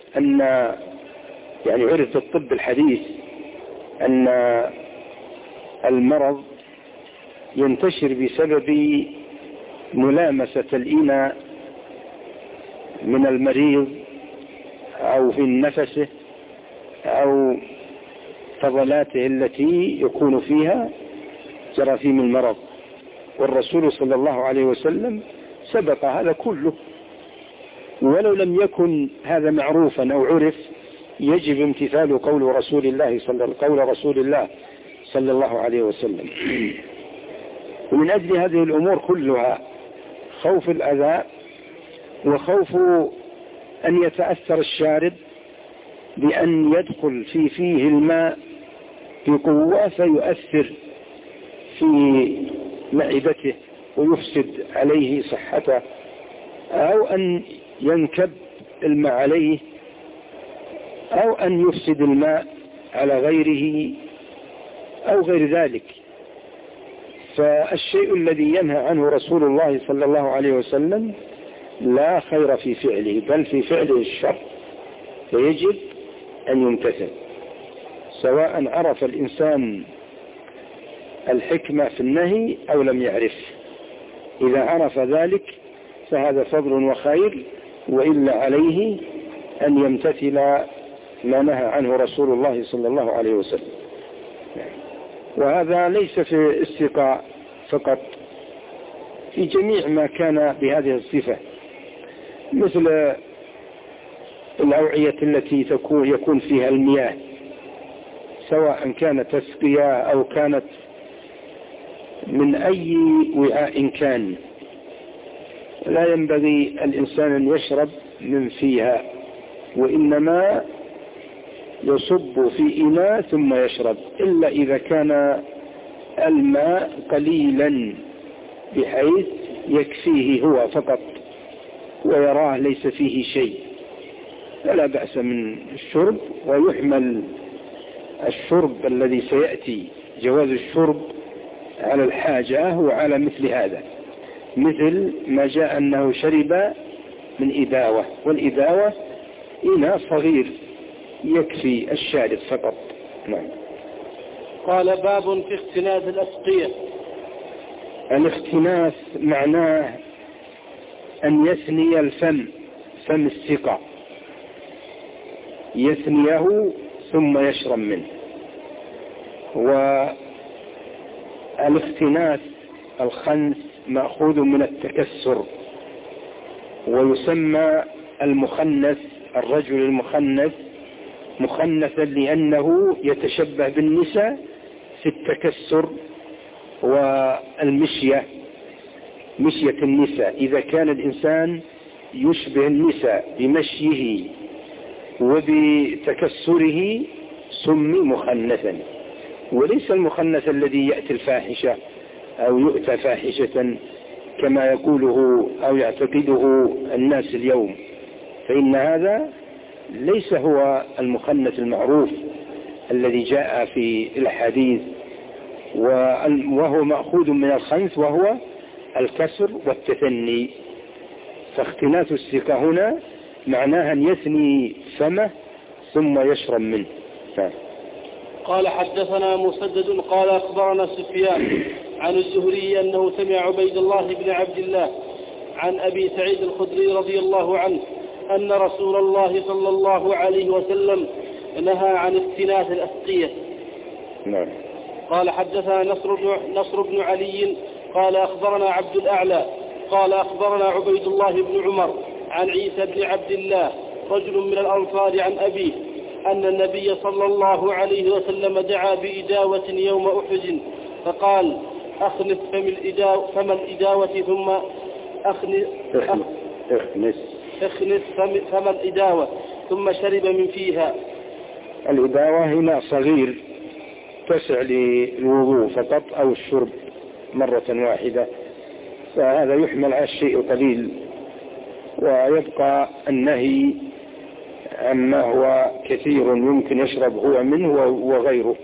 عرف في الطب الحديث أن المرض ينتشر بسبب ملامسة الإناء من المريض أو في نفسه أو فضلاته التي يكون فيها جراثيم المرض. والرسول صلى الله عليه وسلم سبق هذا كله، ولو لم يكن هذا معروفا أو عرف يجب امتثال قول رسول الله صلى الله عليه وسلم. ومن أجل هذه الأمور كلها خوف الأذى وخوف أن يتأثر الشارب بأن يدخل فيه الماء بقوة فيؤثر في معدته ويفسد عليه صحته، أو أن ينكب الماء عليه، أو أن يفسد الماء على غيره أو غير ذلك. فالشيء الذي ينهى عنه رسول الله صلى الله عليه وسلم لا خير في فعله، بل في فعله الشر، فيجب أن يمتثل، سواء عرف الإنسان الحكمة في النهي أو لم يعرف. إذا عرف ذلك فهذا فضل وخير، وإلا عليه أن يمتثل ما نهى عنه رسول الله صلى الله عليه وسلم. وهذا ليس في السقاء فقط، في جميع ما كان بهذه الصفة، مثل الأوعية التي يكون فيها المياه، سواء كانت تسقية أو كانت من أي وعاء كان، لا ينبغي الإنسان أن يشرب من فيها، وإنما يصب في إناء ثم يشرب، إلا إذا كان الماء قليلا بحيث يكفيه هو فقط ويراه ليس فيه شيء، فلا بأس من الشرب. ويحمل الشرب الذي سيأتي جواز الشرب على الحاجة وعلى مثل هذا، مثل ما جاء أنه شرب من إداوة، والإداوة إناء صغير يكفي الشارب فقط. نعم. قال باب في اختناث الأسقية. الاختناث معناه أن يثني الفم، فم السقاء يثنيه ثم يشرب منه. والاختناث الخنث مأخوذ من التكسر، ويسمى المخنث، الرجل المخنث، مخنثا لأنه يتشبه بالنساء في التكسر والمشية، مشية النساء. إذا كان الإنسان يشبه النساء بمشيه وبتكسره سمي مخنثا، وليس المخنث الذي يأتي الفاحشة أو يؤتى فاحشة كما يقوله أو يعتقده الناس اليوم، فإن هذا ليس هو المخنث المعروف الذي جاء في الحديث، وهو مأخوذ من الخنث وهو الكسر والتثني. فاختناث السقاء هنا معناها أن يثني فمه ثم يشرب منه. قال حدثنا مسدد قال أخبرنا سفيان عن الزهري أنه سمع عبيد الله بن عبد الله عن أبي سعيد الخدري رضي الله عنه أن رسول الله صلى الله عليه وسلم نهى عن اختناث الأسقية. نعم. قال حدثنا نصر بن علي قال أخبرنا عبد الأعلى قال أخبرنا عبيد الله بن عمر عن عيسى بن عبد الله رجل من الأنصار عن أبيه أن النبي صلى الله عليه وسلم دعا بإداوة يوم أحد فقال أخنث فم الإداوة ثم اخنث فم الإداوة ثم شرب من فيها. الإداوة هنا صغير تسع للوضوء فقط أو الشرب مرة واحدة، فهذا يحمل على الشيء القليل، ويبقى النهي عما هو كثير يمكن يشرب هو منه وغيره.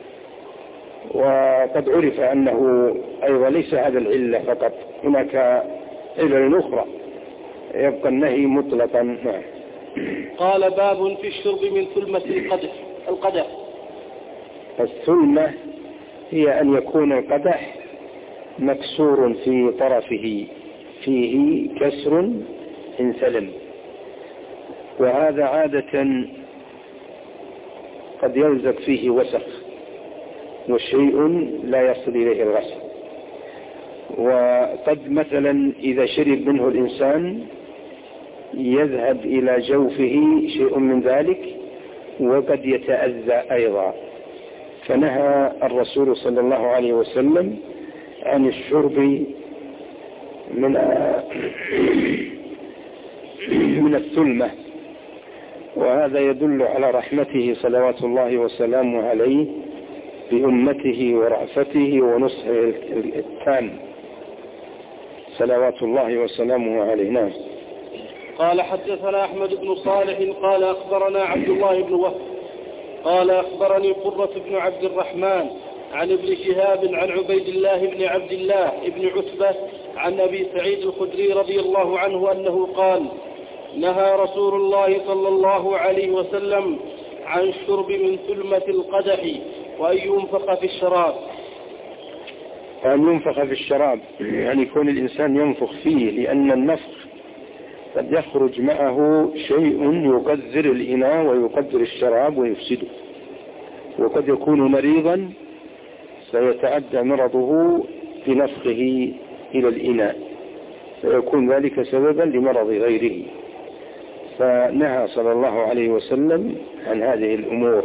وقد عرف أنه أيضا ليس هذا العلة فقط، هناك علل أخرى، يبقى النهي مطلقا. قال باب في الشرب من ثلمة القدح. الثلمة هي أن يكون القدح مكسور في طرفه فيه كسر إن سلم، وهذا عادة قد يلزق فيه وسخ وشيء لا يصل إليه الغسل. وقد مثلا إذا شرب منه الإنسان يذهب إلى جوفه شيء من ذلك، وقد يتأذى أيضا. فنهى الرسول صلى الله عليه وسلم عن الشرب من الثلمة، وهذا يدل على رحمته صلوات الله وسلامه عليه بأمته ورأفته ونصحه التام صلوات الله وسلامه عليه. نعم. قال حدثنا أحمد بن صالح قال أخبرنا عبد الله بن وهب قال أخبرني قرة بن عبد الرحمن عن ابن شهاب عن عبيد الله بن عبد الله بن عتبة عن أبي سعيد الخدري رضي الله عنه أنه قال: نهى رسول الله صلى الله عليه وسلم عن الشرب من ثلمة القدح وأن ينفخ في الشراب. أن ينفخ في الشراب يعني يكون الإنسان ينفخ فيه، لأن النفخ قد يخرج معه شيء يقدر الإناء ويقدر الشراب ويفسده، وقد يكون مريضا سيتعدى مرضه بنفخه إلى الإناء، فيكون ذلك سببا لمرض غيره. فنهى صلى الله عليه وسلم عن هذه الأمور.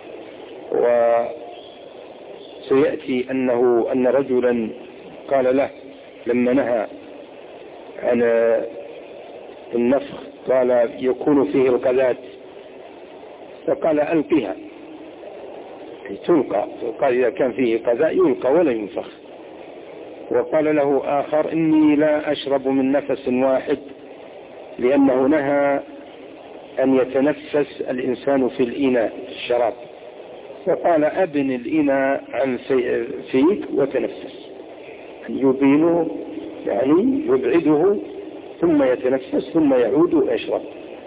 وسيأتي أن رجلا قال له لما نهى عن النفخ قال: يكون فيه القذات، فقال: ألقها، تلقى. قال: إذا كان فيه قذاء يلقى ولا ينفخ. وقال له آخر: إني لا أشرب من نفس واحد، لأنه نهى أن يتنفس الإنسان في الإناء الشراب، فقال: أبن الإناء عن فيك وتنفس، يبينه يعني يبعده ثم يتنفس ثم يعود ويشرب.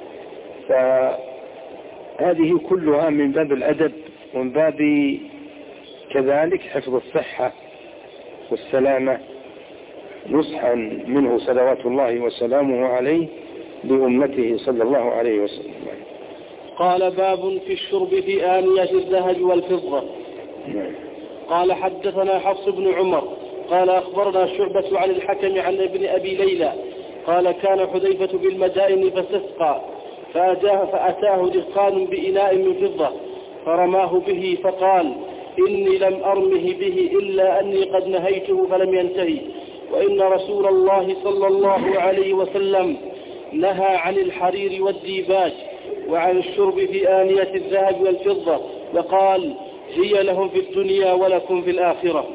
فهذه كلها من باب الأدب ومن باب كذلك حفظ الصحة والسلامة، نصحا منه صلوات الله وسلامه عليه بأمته صلى الله عليه وسلم. قال: باب في الشرب في آنية الذهب والفضة. قال: حدثنا حفص بن عمر قال أخبرنا شعبة عن الحكم عن ابن أبي ليلى قال: كان حذيفة بالمدائن فاستسقى فأتاه دخان بإناء من فضة فرماه به فقال: إني لم أرمه به إلا أني قد نهيته فلم ينتهي، وإن رسول الله صلى الله عليه وسلم نهى عن الحرير والديباج وعن الشرب في آنية الذهب والفضة، وقال: هي لهم في الدنيا ولكم في الآخرة.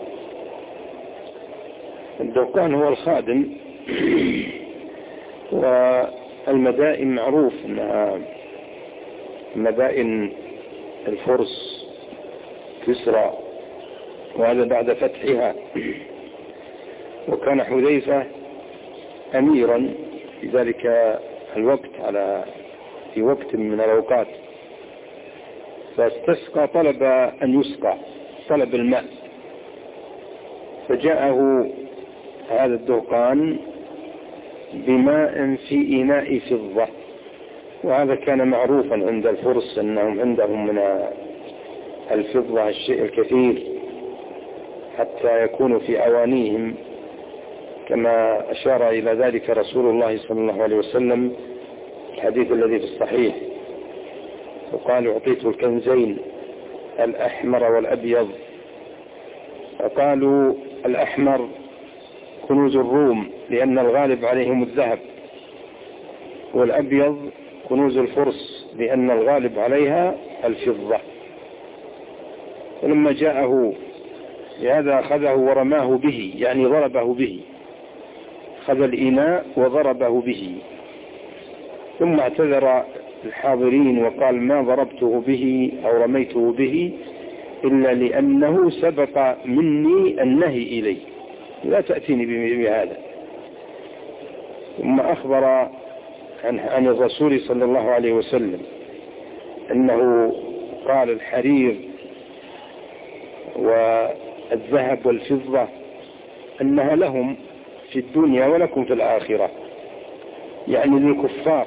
الدخان هو الخادم، والمدائن معروف أنها مدائن الفرس كسرى، وهذا بعد فتحها. وكان حذيفة أميرا في ذلك الوقت في وقت من الأوقات، فاستسقى طلب أن يسقى، طلب الماء، فجاءه هذا الدخان بماء في إناء فضة. وهذا كان معروفا عند الفرس أنهم عندهم من الفضة الشيء الكثير حتى يكون في أوانيهم، كما أشار إلى ذلك رسول الله صلى الله عليه وسلم الحديث الذي في الصحيح، وقال: أعطيت الكنزين الأحمر والأبيض. فقالوا: الأحمر كنوز الروم لأن الغالب عليهم الذهب، والأبيض كنوز الفرس لأن الغالب عليها الفضة. ولما جاءه لهذا أخذه ورماه به، يعني ضربه به، أخذ الإناء وضربه به، ثم اعتذر الحاضرين وقال: ما ضربته به أو رميته به إلا لأنه سبق مني النهي إليه، لا تأتيني بهذا. ثم أخبر عن الرسول صلى الله عليه وسلم أنه قال: الحرير والذهب والفضة أنها لهم في الدنيا ولكم في الآخرة، يعني للكفار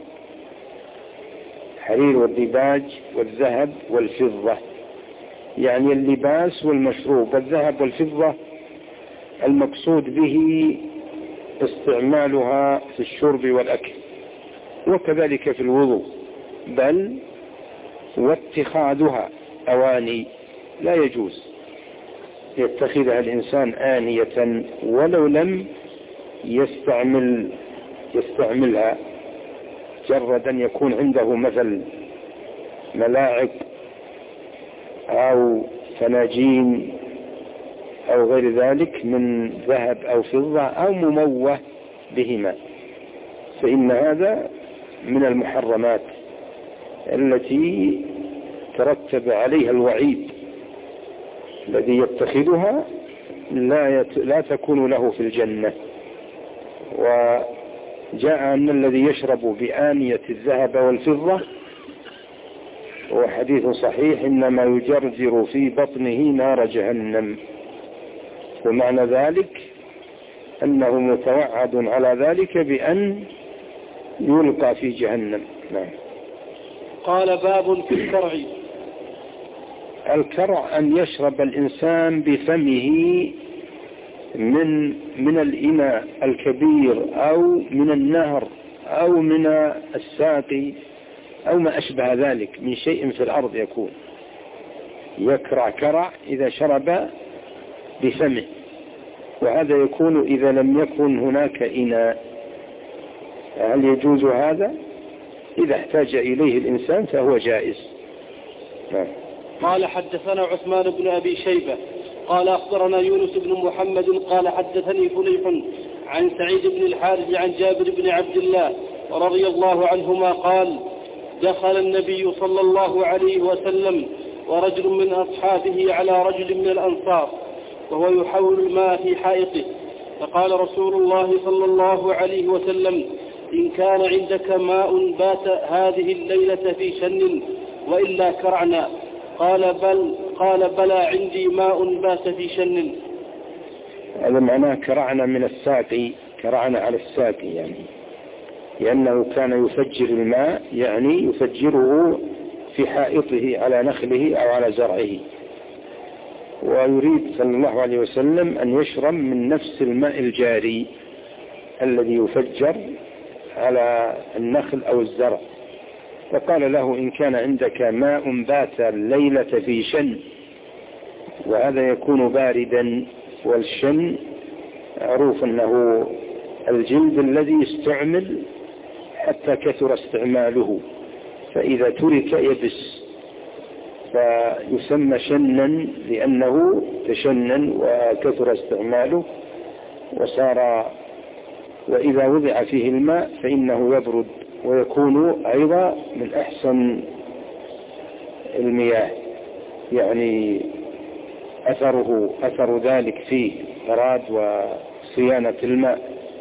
حرير والديباج والذهب والفضة، يعني اللباس والمشروب. والذهب والفضة المقصود به استعمالها في الشرب والأكل، وكذلك في الوضوء، بل واتخاذها أواني لا يجوز يتخذها الإنسان آنية ولو لم يستعملها، جرد أن يكون عنده مثل ملاعق أو فناجين أو غير ذلك من ذهب أو فضة أو مموه بهما، فإن هذا من المحرمات التي ترتب عليها الوعيد. الذي يتخذها لا تكون له في الجنة. وجاء أن الذي يشرب بآنية الذهب والفضة هو حديث صحيح إنما يجرجر في بطنه نار جهنم، ومعنى ذلك أنه متوعد على ذلك بأن يلقى في جهنم. نعم. قال باب في الكرع. الكرع أن يشرب الإنسان بفمه من الإناء الكبير أو من النهر أو من الساقي أو ما أشبه ذلك من شيء في الأرض، يكون يكرع كرع إذا شرب بفمه، وهذا يكون إذا لم يكن هناك إناء. هل يجوز هذا؟ إذا احتاج إليه الإنسان فهو جائز. نعم. قال حدثنا عثمان بن أبي شيبة قال أخبرنا يونس بن محمد قال حدثني فليح عن سعيد بن الحارث عن جابر بن عبد الله رضي الله عنهما قال دخل النبي صلى الله عليه وسلم ورجل من أصحابه على رجل من الأنصار وهو يحول الماء في حائطه، فقال رسول الله صلى الله عليه وسلم إن كان عندك ماء بات هذه الليلة في شن وإلا كرعنا. قال بلى عندي ماء بات في شن. هذا معناه كرعنا من الساقي، كرعنا على الساقي، يعني لأنه كان يفجر الماء، يعني يفجره في حائطه على نخله أو على زرعه، ويريد صلى الله عليه وسلم أن يشرب من نفس الماء الجاري الذي يفجر على النخل أو الزرع. فقال له إن كان عندك ماء بات الليلة في شن، وهذا يكون باردا، والشن معروف أنه الجلد الذي يستعمل حتى كثر استعماله، فإذا ترك يبس فيسمى شنا لأنه تشنن وكثر استعماله وصار، وإذا وضع فيه الماء فإنه يبرد ويكون أيضا من أحسن المياه، يعني أثر ذلك فيه إراد وصيانة الماء،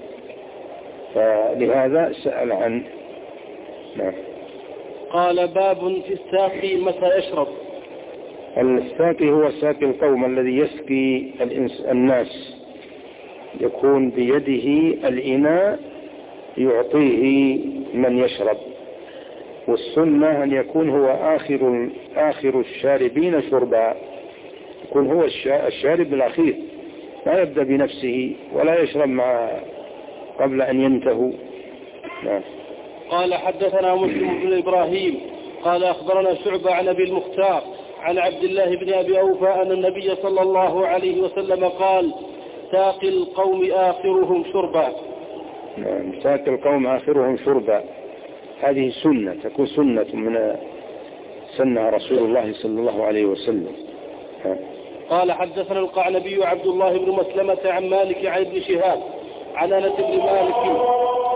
فلهذا سأل عنه. نعم. قال باب في الساقي متى يشرب. الساقي هو ساقي القوم الذي يسقي الناس، يكون بيده الإناء يعطيه من يشرب، والسنة أن يكون هو آخر الشاربين شربا، يكون هو الشارب الأخير، لا يبدأ بنفسه ولا يشرب قبل أن ينتهوا. نعم. قال حدثنا مسلم بن إبراهيم قال أخبرنا شعبة عن أبي المختار عن عبد الله بن أبي أوفى أن النبي صلى الله عليه وسلم قال ساقي القوم آخرهم شربا. نعم. ساقي القوم آخرهم شربا، هذه سنة، تكون سنة من سنة رسول الله صلى الله عليه وسلم. قال حدثنا القعنبي عبد الله بن مسلمة عن مالك عن ابن شهاب عن أنس بن مالك